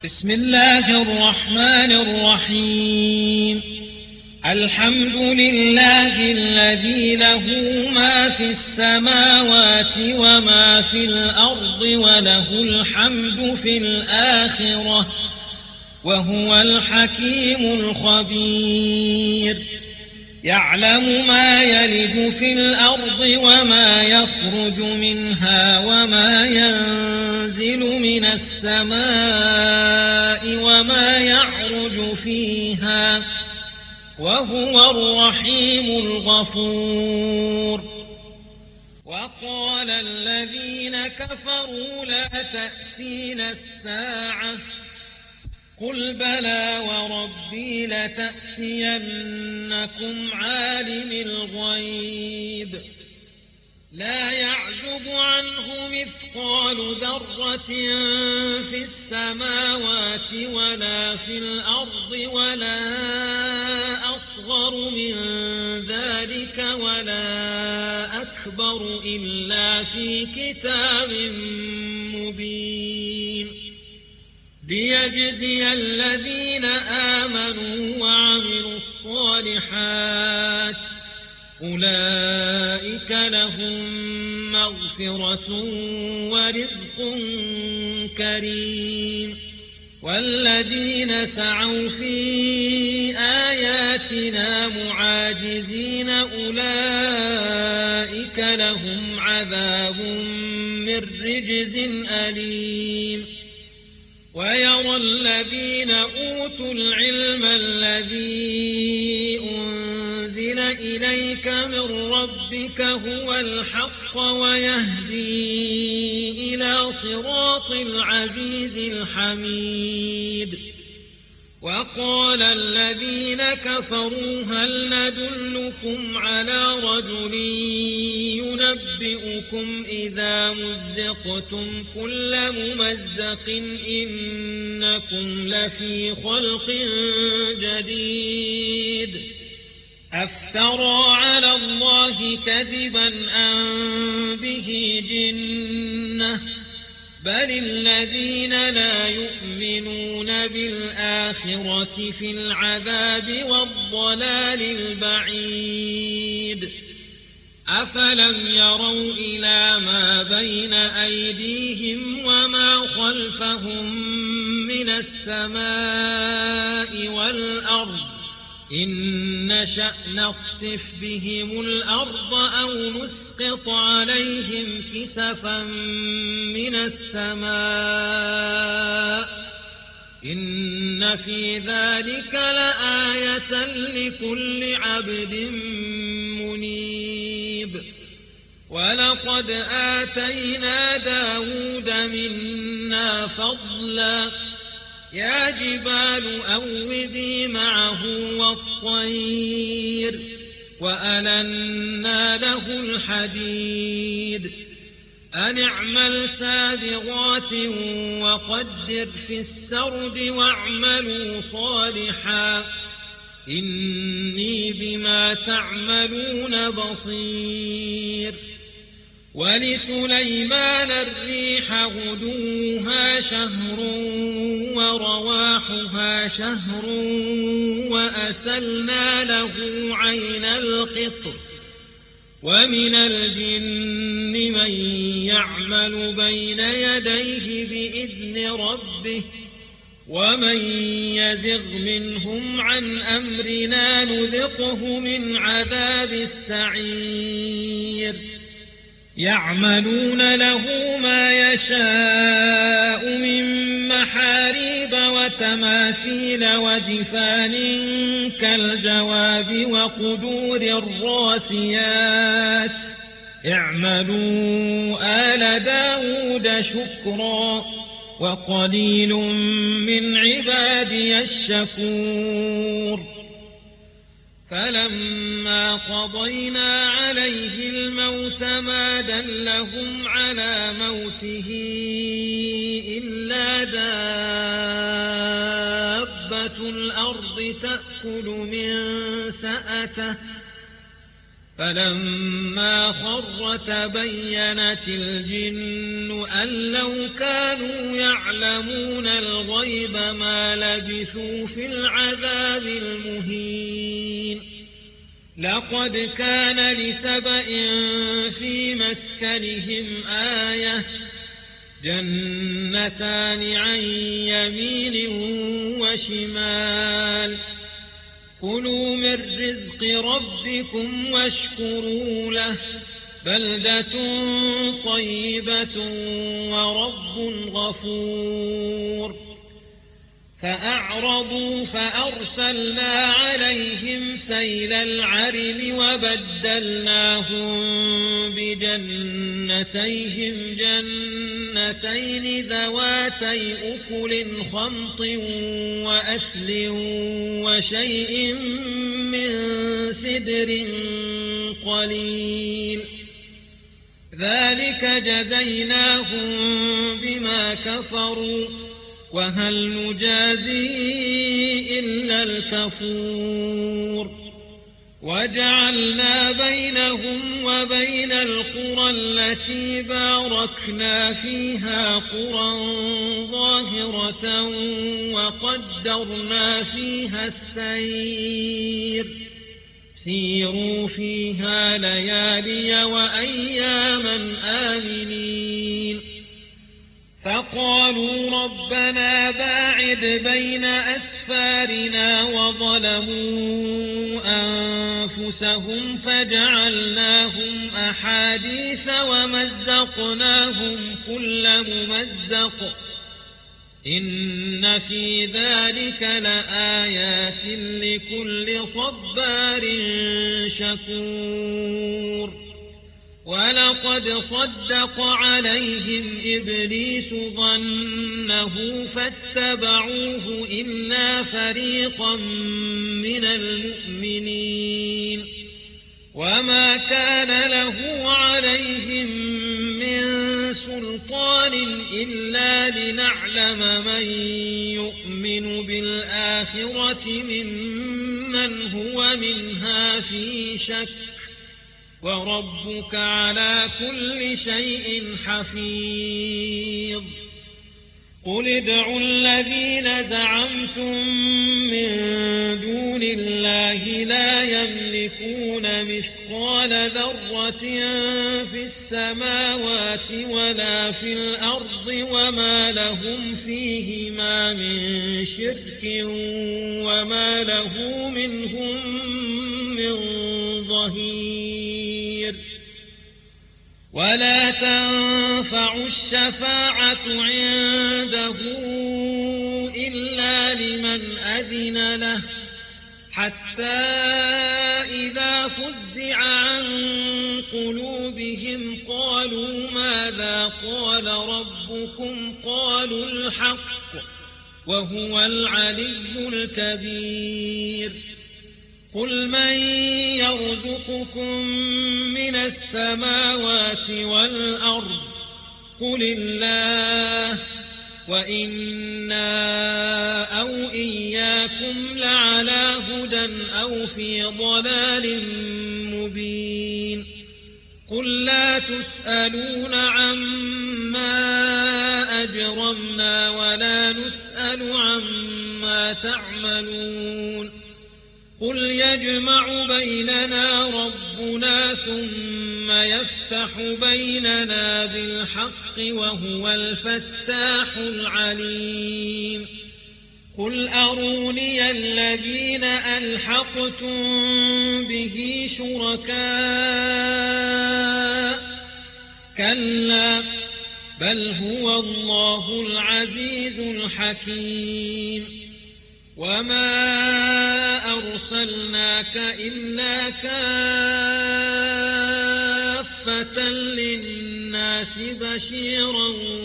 بسم الله الرحمن الرحيم. الحمد لله الذي له ما في السماوات وما في الأرض وله الحمد في الآخرة وهو الحكيم الخبير. يعلم ما يلج في الأرض وما يخرج منها وما ينزل من السماء وما يعرج فيها وهو الرحيم الغفور. وقال الذين كفروا لا تأتينا الساعة قل بلى وربي لتأتينكم عالم الغيب لا يعزب عنه مثقال ذرة في السماوات ولا في الأرض ولا أصغر من ذلك ولا أكبر إلا في كتاب مبين ليجزي الذين آمنوا وعملوا الصالحات أولئك لهم مغفرة ورزق كريم. والذين سعوا في آياتنا معاجزين أولئك لهم عذاب من رجز أليم. ويرى الذين أوتوا العلم الذي أنزل إليك من ربك هو الحق ويهدي إلى صراط العزيز الحميد. وقال الذين كفروا هل ندلكم على رجل ينبئكم إذا مزقتم كل ممزق إنكم لفي خلق جديد أفترى على الله كذبا أم به جنة بل الذين لا يؤمنون بالآخرة في العذاب والضلال البعيد. أفلم يروا إلى ما بين أيديهم وما خلفهم من السماء والأرض إن نشأ نخسف بهم الأرض أو نسقط عليهم كسفا من السماء إن في ذلك لآية لكل عبد منيب. ولقد آتينا داود منا فضلا يا جبال أوبي معه والطير وألنا له الحديد أن اعمل سابغات وقدر في السرد واعملوا صالحا إني بما تعملون بصير. ولسليمان الريح غدوها شهر ورواحها شهر وأسلنا له عين القطر ومن الجن من يعمل بين يديه بإذن ربه ومن يزغ منهم عن أمرنا نذقه من عذاب السعير. يعملون له ما يشاء من محاريب وتماثيل وجفان كالجواب وقدور الراسيات اعملوا آل داود شكرا وقليل من عبادي الشكور. فلما قضينا عليه الموت ما دلهم على موته إلا دابة الأرض تأكل من سأته فلما خر تبينت الجن أن لو كانوا يعلمون الغيب ما لبثوا في العذاب المهين لقد كان لسبإ في مسكنهم آية جنتان عن يمين وشمال كلوا من رزق ربكم واشكروا له بلدة طيبة ورب غفور فأعرضوا فأرسلنا عليهم سيل العرم وبدلناهم بجنتيهم جنتين ذواتي أكل خمط وأثل وشيء من سدر قليل ذلك جزيناهم بما كفروا وهل نجازي إلا الكفور وجعلنا بينهم وبين القرى التي باركنا فيها قرى ظاهرة وقدرنا فيها السير سيروا فيها ليالي وأياما آمنين فقالوا ربنا باعد بين أسفارنا وظلموا أنفسهم فجعلناهم أحاديث ومزقناهم كل ممزق إن في ذلك لآيات لكل صبار شكور ولقد صدق عليهم إبليس ظنه فاتبعوه إلا فريقا من المؤمنين وما كان له عليهم من سلطان إلا لنعلم من يؤمن بالآخرة ممن هو منها في شك وربك على كل شيء حفيظ قل ادعوا الذين زعمتم من دون الله لا يملكون مثقال ذرة في السماوات ولا في الأرض وما لهم فيهما من شرك وما له منهم من ظهير ولا تنفع الشفاعة عنده إلا لمن أذن له حتى إذا فزع عن قلوبهم قالوا ماذا قال ربكم قالوا الحق وهو العلي الكبير قل من يرزقكم من السماوات والأرض قل الله وإنا أو إياكم لعلى هدى أو في ضلال مبين قل لا تسألون عما أجرمنا ولا نسأل عما تعملون قل يجمع بيننا ربنا ثم يفتح بيننا بالحق وهو الفتاح العليم قل أروني الذين ألحقتم به شركاء كلا بل هو الله العزيز الحكيم وما أرسلناك إلا كافة للناس بشيرا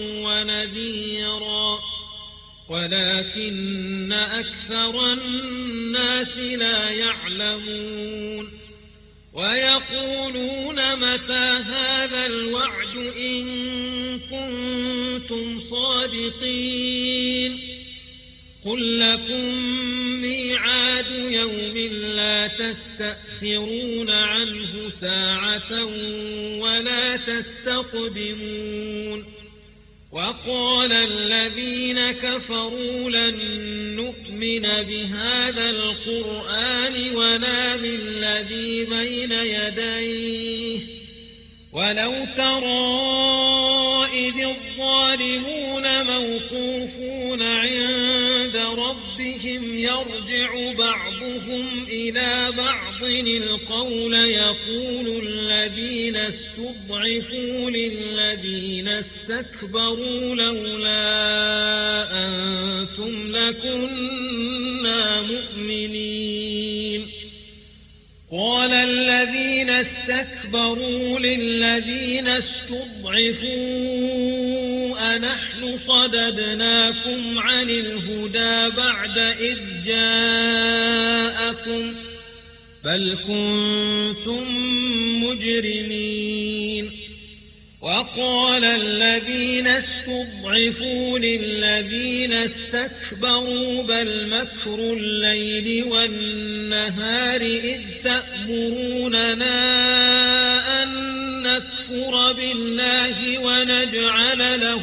ونذيرا ولكن أكثر الناس لا يعلمون ويقولون متى هذا الوعد إن كنتم صادقين قل لكم ميعاد يوم لا تستأخرون عنه ساعة ولا تستقدمون وقال الذين كفروا لن نؤمن بهذا القرآن ولا بالذي بين يديه ولو ترى إذ الظالمون موقوفون عند ربهم يرجع بعضهم إلى بعض القول يقول الذين استضعفوا للذين استكبروا لولا أنتم لكنا مؤمنين قال الذين استكبروا للذين استضعفوا أنحن صددناكم عن الهدى بعد إذ جاءكم بل كنتم مجرمين وقال الذين استضعفوا للذين استكبروا بل مكر الليل والنهار إذ تأمروننا أن نكفر بالله ونجعل له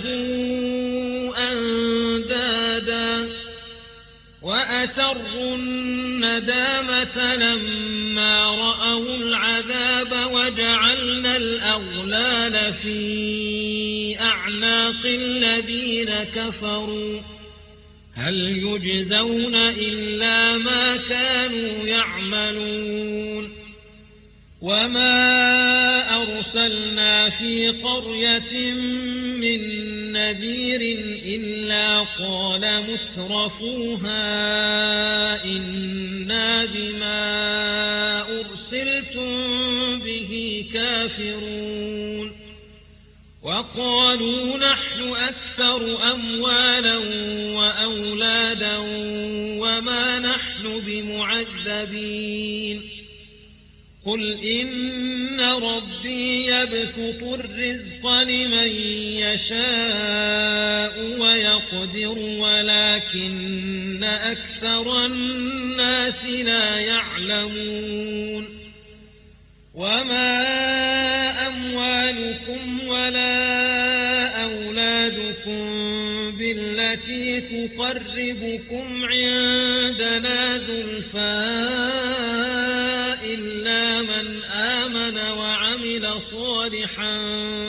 أندادا وأسروا الندامة لما رأوا العذاب وجعلنا الأغلال في أعناق الذين كفروا هل يجزون إلا ما كانوا يعملون وما أرسلنا في قرية من نذير إلا قال مترفوها إنا بما أرسلتم به كافرون وقالوا نحن أكثر أموالا وأولادا وما نحن بمعذبين قل إن ربي يبسط الرزق لمن يشاء ويقدر ولكن أكثر الناس لا يعلمون وما أموالكم ولا أولادكم بالتي تقربكم عندنا زلفى إلا من آمن وعمل صالحا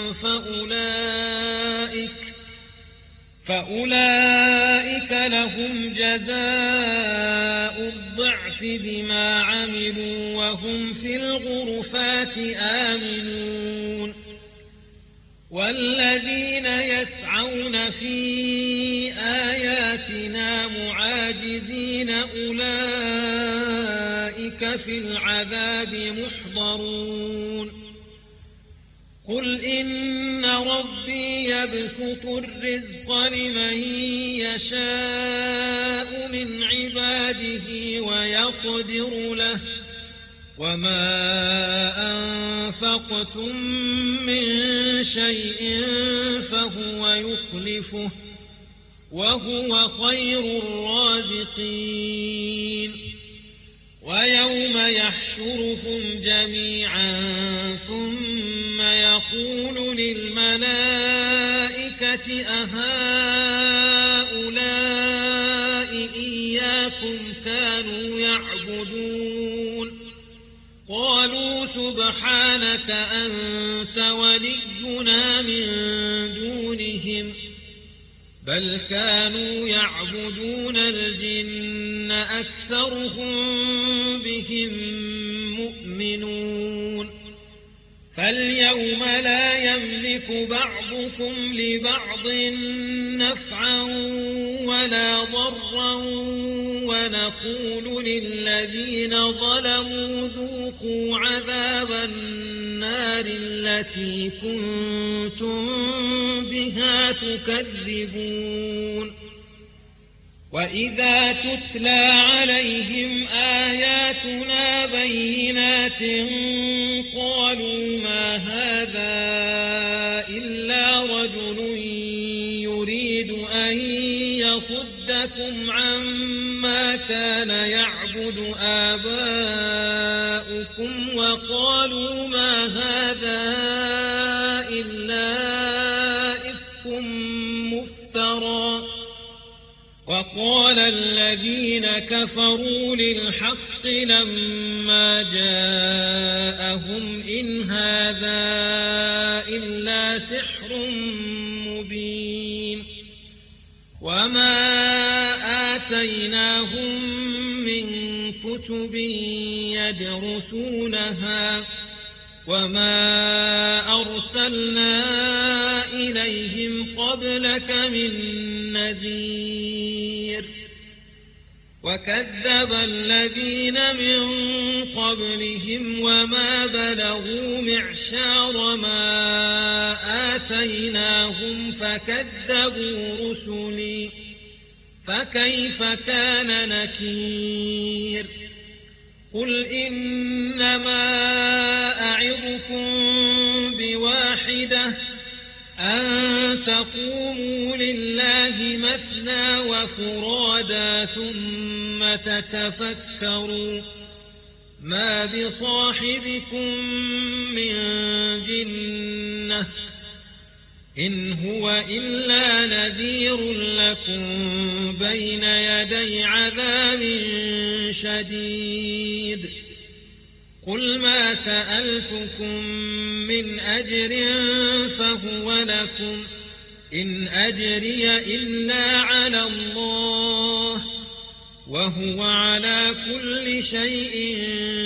فأولئك لهم جزاء الضعف بما عملوا وهم في الغرفات آمنون والذين يسعون في آياتنا معاجزين أولئك في العذاب محضرون قل إن ربي يبسط الرزق لمن يشاء من عباده ويقدر له وما أنفقتم من شيء فهو يخلفه وهو خير الرازقين ويوم يحشرهم جميعا ثم يقول للملائكة أهؤلاء إياكم كانوا يعبدون قالوا سبحانك أنت ولينا من دونهم بل كانوا يعبدون الجن أكثرهم بهم مؤمنون فاليوم لا يملك بعضكم لبعض نفعا ولا ضرا ونقول للذين ظلموا ذوقوا عذاب النار التي كنتم بها تكذبون وإذا تتلى عليهم آياتنا بينات قالوا ما هذا إلا رجل يريد أن يصدكم لكم عما كان يعبد آباؤكم وقالوا ما هذا إلا إفك مفترى. وقال الذين كفروا للحق لما جاءهم إن هذا إلا سحر مبين. وما آتيناهم من كتب يدرسونها وما أرسلنا إليهم قبلك من نذير. وكذب الذين من قبلهم وما بلغوا معشار ما آتيناهم فكذبوا رسلي فكيف كان نكير. قل إنما أعظكم بواحدة أن تقوموا لله مثنى وفرادا ثم تتفكروا ما بصاحبكم من جنة إن هو إلا نذير لكم بين يدي عذاب شديد. قل ما سألتكم من أجر فهو لكم إن أجري إلا على الله وهو على كل شيء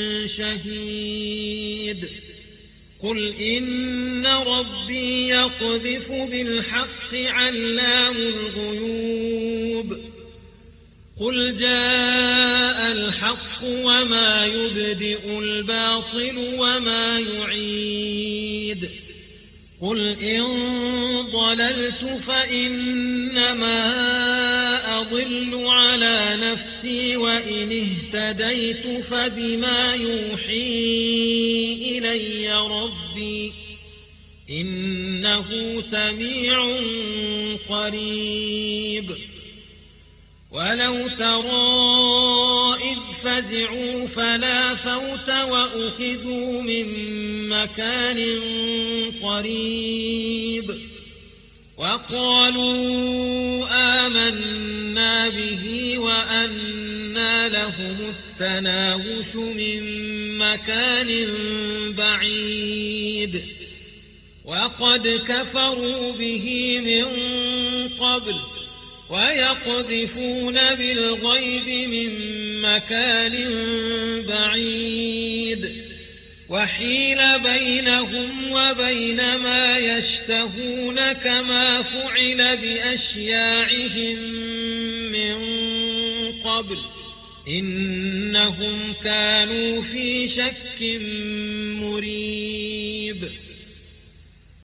شهيد. قل إن ربي يقذف بالحق علام الغيوب. قل جاء الحق وما يبدئ الباطل وما يعيد. قل إن ضللت فإنما أضل على نفسي وإن اهتديت فبما يوحي إلي ربي إنه سميع قريب. ولو ترى إذ فزعوا فلا فوت وأخذوا من مكان قريب وقالوا آمنا به وأنى لهم التناوش من مكان بعيد وقد كفروا به من قبل ويقذفون بالغيب من مكان بعيد وحيل بينهم وبين ما يشتهون كما فعل بأشياعهم من قبل إنهم كانوا في شك مريب.